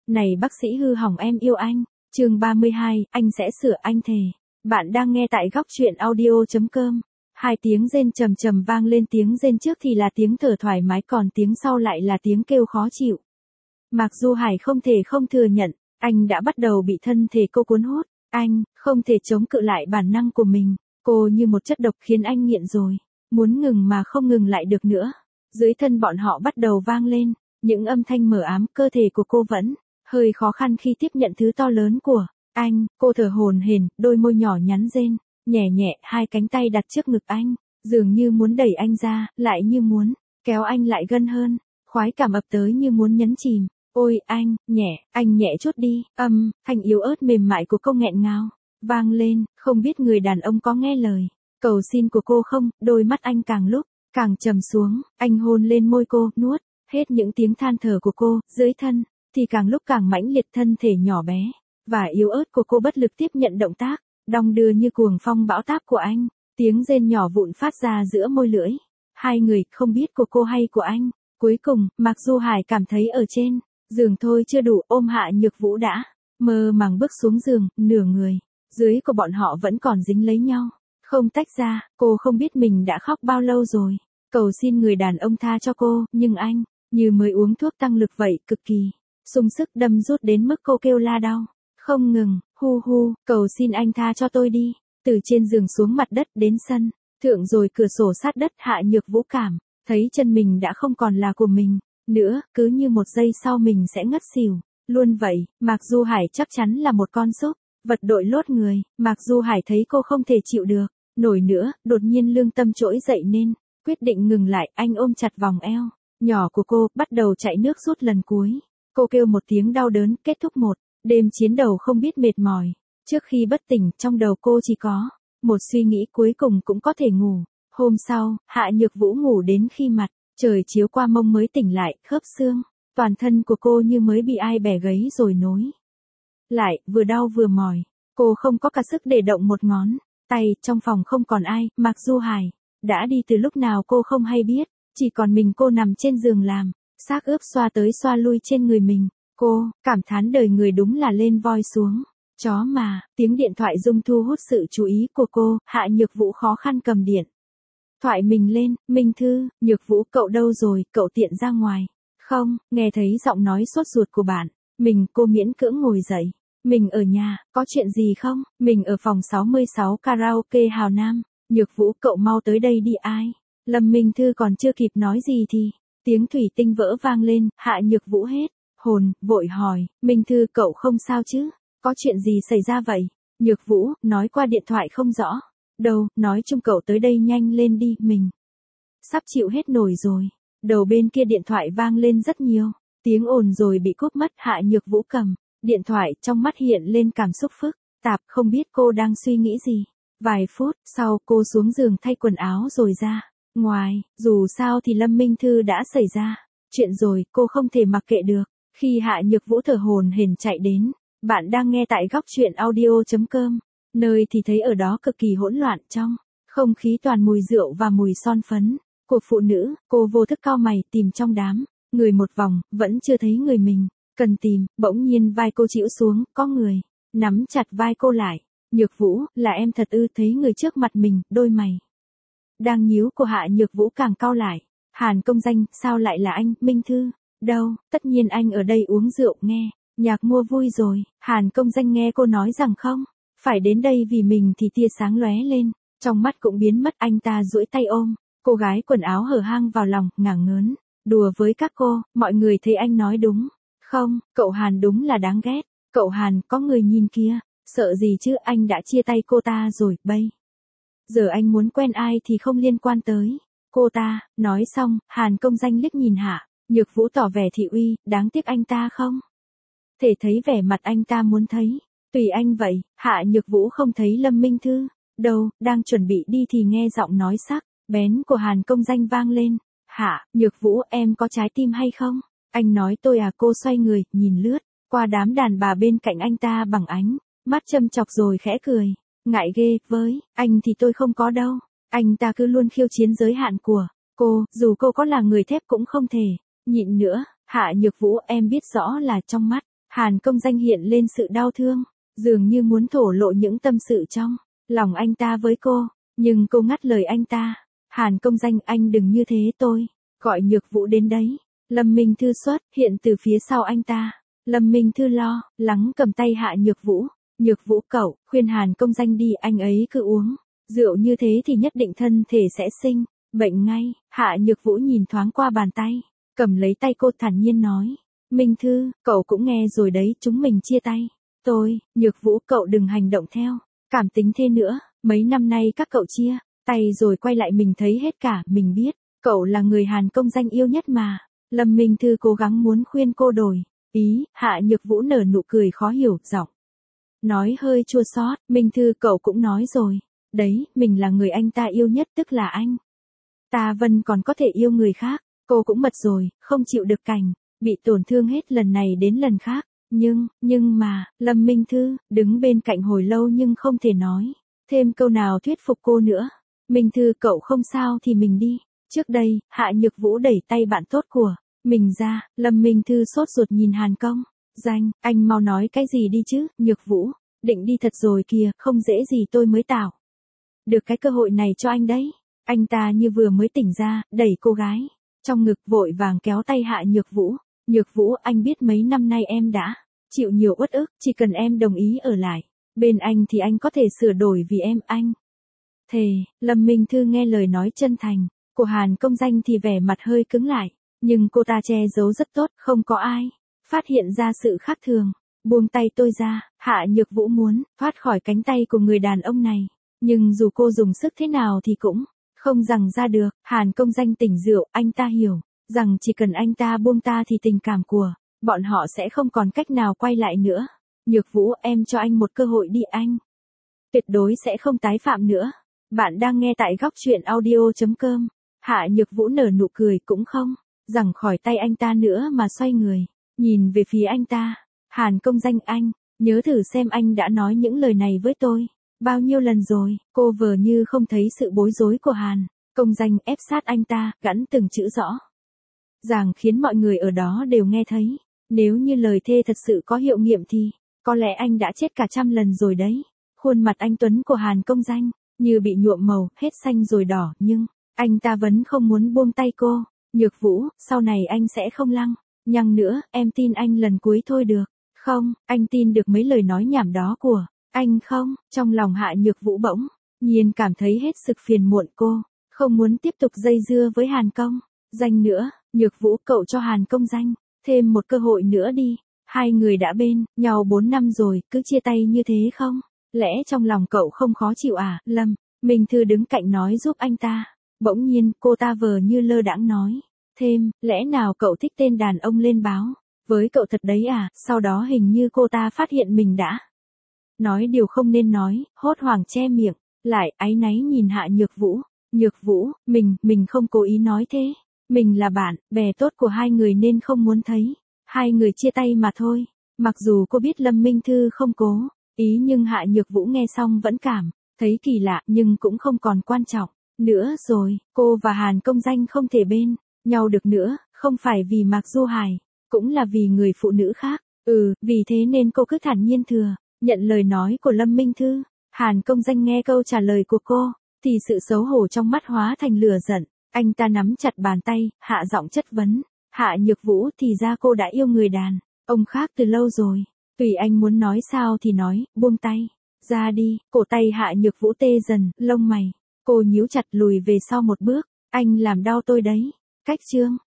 Này bác sĩ hư hỏng em yêu anh. Chương 32, anh sẽ sửa anh thề. Bạn đang nghe tại góc truyện audio.com. Hai tiếng rên trầm trầm vang lên, tiếng rên trước thì là tiếng thở thoải mái, còn tiếng sau lại là tiếng kêu khó chịu. Mạc Du Hải không thể không thừa nhận, anh đã bắt đầu bị thân thể cô cuốn hút, anh không thể chống cự lại bản năng của mình, cô như một chất độc khiến anh nghiện rồi, muốn ngừng mà không ngừng lại được nữa. Dưới thân bọn họ bắt đầu vang lên những âm thanh mờ ám, cơ thể của cô vẫn hơi khó khăn khi tiếp nhận thứ to lớn của anh, cô thở hổn hển, đôi môi nhỏ nhắn rên nhẹ nhẹ, hai cánh tay đặt trước ngực anh, dường như muốn đẩy anh ra, lại như muốn kéo anh lại gần hơn, khoái cảm ập tới như muốn nhấn chìm. Ôi anh nhẹ chút đi, thanh yếu ớt mềm mại của cô nghẹn ngào vang lên, không biết người đàn ông có nghe lời cầu xin của cô không. Đôi mắt anh càng lúc càng trầm xuống, anh hôn lên môi cô, nuốt hết những tiếng than thở của cô. Dưới thân thì càng lúc càng mãnh liệt, thân thể nhỏ bé và yếu ớt của cô bất lực tiếp nhận động tác đong đưa như cuồng phong bão táp của anh. Tiếng rên nhỏ vụn phát ra giữa môi lưỡi hai người, không biết của cô hay của anh. Cuối cùng, Mạc Du Hải cảm thấy ở trên giường thôi chưa đủ, ôm Hạ Nhược Vũ đã mơ màng bước xuống giường, nửa người dưới của bọn họ vẫn còn dính lấy nhau, không tách ra. Cô không biết mình đã khóc bao lâu rồi, cầu xin người đàn ông tha cho cô, nhưng anh như mới uống thuốc tăng lực vậy, cực kỳ sung sức đâm rút đến mức cô kêu la đau không ngừng. Hu, cầu xin anh tha cho tôi đi. Từ trên giường xuống mặt đất đến sân thượng rồi cửa sổ sát đất, Hạ Nhược Vũ cảm thấy chân mình đã không còn là của mình nữa, cứ như một giây sau mình sẽ ngất xỉu luôn vậy. Mạc Du Hải chắc chắn là một con súc vật đội lốt người. Mạc Du Hải thấy cô không thể chịu được nổi nữa, đột nhiên lương tâm trỗi dậy nên quyết định ngừng lại. Anh ôm chặt vòng eo nhỏ của cô, bắt đầu chạy nước rút lần cuối. Cô kêu một tiếng đau đớn, kết thúc một đêm chiến đấu không biết mệt mỏi. Trước khi bất tỉnh, trong đầu cô chỉ có một suy nghĩ, cuối cùng cũng có thể ngủ. Hôm sau, Hạ Nhược Vũ ngủ đến khi mặt trời chiếu qua mông mới tỉnh lại, khớp xương toàn thân của cô như mới bị ai bẻ gãy rồi nối lại, vừa đau vừa mỏi. Cô không có cả sức để động một ngón tay. Trong phòng không còn ai, Mạc Du Hải đã đi từ lúc nào cô không hay biết, chỉ còn mình cô nằm trên giường làm xác ướp xoa tới xoa lui trên người mình. Cô cảm thán đời người đúng là lên voi xuống chó mà. Tiếng điện thoại rung thu hút sự chú ý của cô. Hạ Nhược Vũ khó khăn cầm điện thoại mình lên. Minh Thư. Nhược Vũ, cậu đâu rồi, cậu tiện ra ngoài không? Nghe thấy giọng nói sốt ruột của bạn mình, cô miễn cưỡng ngồi dậy. Mình ở nhà, có chuyện gì không? Mình ở phòng 66 karaoke Hào Nam. Nhược Vũ, cậu mau tới đây đi. Ai? Lâm Minh Thư còn chưa kịp nói gì thì tiếng thủy tinh vỡ vang lên. Hạ Nhược Vũ hết hồn, vội hỏi, Minh Thư, cậu không sao chứ? Có chuyện gì xảy ra vậy? Nhược Vũ, nói qua điện thoại không rõ đâu, nói chung cậu tới đây nhanh lên đi, mình sắp chịu hết nổi rồi. Đầu bên kia điện thoại vang lên rất nhiều tiếng ồn rồi bị cúp mất. Hạ Nhược Vũ cầm điện thoại, trong mắt hiện lên cảm xúc phức tạp, không biết cô đang suy nghĩ gì. Vài phút sau, cô xuống giường thay quần áo rồi ra ngoài. Dù sao thì Lâm Minh Thư đã xảy ra chuyện rồi, cô không thể mặc kệ được. Khi Hạ Nhược Vũ thở hổn hển chạy đến, bạn đang nghe tại góc truyện audio.com, nơi thì thấy ở đó cực kỳ hỗn loạn, trong không khí toàn mùi rượu và mùi son phấn của phụ nữ. Cô vô thức cau mày tìm trong đám người một vòng, vẫn chưa thấy người mình cần tìm. Bỗng nhiên vai cô chĩu xuống, có người nắm chặt vai cô lại. Nhược Vũ, là em thật ư? Thấy người trước mặt mình, đôi mày đang nhíu của Hạ Nhược Vũ càng cau lại. Hàn Công Danh, sao lại là anh? Minh Thư đâu? Tất nhiên anh ở đây uống rượu nghe nhạc mua vui rồi. Hàn Công Danh nghe cô nói rằng không phải đến đây vì mình thì tia sáng lóe lên trong mắt cũng biến mất. Anh ta duỗi tay ôm cô gái quần áo hở hang vào lòng, ngả ngớn đùa với các cô. Mọi người thấy anh nói đúng không? Cậu Hàn đúng là đáng ghét. Cậu Hàn, có người nhìn kia. Sợ gì chứ, anh đã chia tay cô ta rồi, bây giờ anh muốn quen ai thì không liên quan tới cô ta. Nói xong, Hàn Công Danh liếc nhìn Hạ Nhược Vũ tỏ vẻ thị uy, đáng tiếc anh ta không thể thấy vẻ mặt anh ta muốn thấy. Tùy anh vậy. Hạ Nhược Vũ không thấy Lâm Minh Thư đâu, đang chuẩn bị đi thì nghe giọng nói sắc bén của Hàn Công Danh vang lên. Hạ Nhược Vũ, em có trái tim hay không? Anh nói tôi à? Cô xoay người, nhìn lướt qua đám đàn bà bên cạnh anh ta bằng ánh mắt châm chọc rồi khẽ cười. Ngại ghê, với anh thì tôi không có đâu. Anh ta cứ luôn khiêu chiến giới hạn của cô, dù cô có là người thép cũng không thể nhịn nữa. Hạ Nhược Vũ, em biết rõ là trong mắt Hàn Công Danh hiện lên sự đau thương, dường như muốn thổ lộ những tâm sự trong lòng anh ta với cô, nhưng cô ngắt lời anh ta. Hàn Công Danh, anh đừng như thế, tôi gọi Nhược Vũ đến đấy. Lâm Minh Thư xuất hiện từ phía sau anh ta. Lâm Minh Thư lo lắng cầm tay Hạ Nhược Vũ. Nhược Vũ, cậu khuyên Hàn Công Danh đi, anh ấy cứ uống rượu như thế thì nhất định thân thể sẽ sinh bệnh ngay. Hạ Nhược Vũ nhìn thoáng qua bàn tay, cầm lấy tay cô thản nhiên nói. Minh Thư, cậu cũng nghe rồi đấy, chúng mình chia tay. Nhược Vũ, cậu đừng hành động theo cảm tính thế nữa, mấy năm nay các cậu chia tay rồi quay lại mình thấy hết cả, mình biết, cậu là người Hàn Công Danh yêu nhất mà. Lâm Minh Thư cố gắng muốn khuyên cô đổi ý. Hạ Nhược Vũ nở nụ cười khó hiểu, giọng nói hơi chua xót. Minh Thư, cậu cũng nói rồi đấy, mình là người anh ta yêu nhất, tức là anh ta Vân còn có thể yêu người khác. Cô cũng mệt rồi, không chịu được cảnh bị tổn thương hết lần này đến lần khác. Nhưng mà, Lâm Minh Thư đứng bên cạnh hồi lâu nhưng không thể nói thêm câu nào thuyết phục cô nữa. Minh Thư, cậu không sao thì mình đi. Trước đây, Hạ Nhược Vũ đẩy tay bạn tốt của mình ra. Lâm Minh Thư sốt ruột nhìn Hàn Công Danh, anh mau nói cái gì đi chứ. Nhược Vũ, định đi thật rồi kìa, không dễ gì tôi mới tạo được cái cơ hội này cho anh đấy. Anh ta như vừa mới tỉnh ra, đẩy cô gái trong ngực, vội vàng kéo tay Hạ Nhược Vũ. Nhược Vũ, anh biết mấy năm nay em đã chịu nhiều uất ức, chỉ cần em đồng ý ở lại bên anh thì anh có thể sửa đổi vì em, anh thề. Lâm Minh Thư nghe lời nói chân thành của Hàn Công Danh thì vẻ mặt hơi cứng lại, nhưng cô ta che giấu rất tốt, không có ai phát hiện ra sự khác thường. Buông tay tôi ra. Hạ Nhược Vũ muốn thoát khỏi cánh tay của người đàn ông này, nhưng dù cô dùng sức thế nào thì cũng không giằng ra được. Hàn Công Danh tỉnh rượu, anh ta hiểu rằng chỉ cần anh ta buông ta thì tình cảm của bọn họ sẽ không còn cách nào quay lại nữa. Nhược Vũ, em cho anh một cơ hội đi, anh tuyệt đối sẽ không tái phạm nữa. Bạn đang nghe tại góc truyện audio.com. Hạ Nhược Vũ nở nụ cười, cũng không giằng khỏi tay anh ta nữa mà xoay người nhìn về phía anh ta. Hàn Công Danh, anh nhớ thử xem anh đã nói những lời này với tôi bao nhiêu lần rồi. Cô vờ như không thấy sự bối rối của Hàn Công Danh, ép sát anh ta, gắn từng chữ rõ ràng khiến mọi người ở đó đều nghe thấy. Nếu như lời thề thật sự có hiệu nghiệm thì có lẽ anh đã chết cả trăm lần rồi đấy. Khuôn mặt anh tuấn của Hàn Công Danh như bị nhuộm màu, hết xanh rồi đỏ, nhưng anh ta vẫn không muốn buông tay cô. Nhược Vũ, sau này anh sẽ không lăng nhăng nữa, em tin anh lần cuối thôi được không? Anh tin được mấy lời nói nhảm đó của anh không? Trong lòng Hạ Nhược Vũ bỗng nhiên cảm thấy hết sức phiền muộn, cô không muốn tiếp tục dây dưa với Hàn Công Danh nữa. Nhược Vũ, cậu cho Hàn Công Danh thêm một cơ hội nữa đi. Hai người đã bên nhau 4 năm rồi, cứ chia tay như thế không lẽ trong lòng cậu không khó chịu à? Lâm Minh Thư đứng cạnh nói giúp anh ta. Bỗng nhiên, cô ta vờ như lơ đãng nói thêm, lẽ nào cậu thích tên đàn ông lên báo với cậu thật đấy à? Sau đó hình như cô ta phát hiện mình đã nói điều không nên nói, hốt hoảng che miệng lại, áy náy nhìn Hạ Nhược Vũ. Nhược Vũ, mình không cố ý nói thế. Mình là bạn bè tốt của hai người nên không muốn thấy hai người chia tay mà thôi. Mặc dù cô biết Lâm Minh Thư không cố ý, nhưng Hạ Nhược Vũ nghe xong vẫn cảm thấy kỳ lạ, nhưng cũng không còn quan trọng nữa rồi. Cô và Hàn Công Danh không thể bên nhau được nữa, không phải vì Mạc Du Hải, cũng là vì người phụ nữ khác. Vì thế nên cô cứ thản nhiên thừa nhận lời nói của Lâm Minh Thư. Hàn Công Danh nghe câu trả lời của cô thì sự xấu hổ trong mắt hóa thành lửa giận. Anh ta nắm chặt bàn tay, hạ giọng chất vấn. Hạ Nhược Vũ, thì ra cô đã yêu người đàn ông khác từ lâu rồi. Tùy anh muốn nói sao thì nói, buông tay ra đi. Cổ tay Hạ Nhược Vũ tê dần, lông mày cô nhíu chặt, lùi về sau một bước. Anh làm đau tôi đấy. Cách chương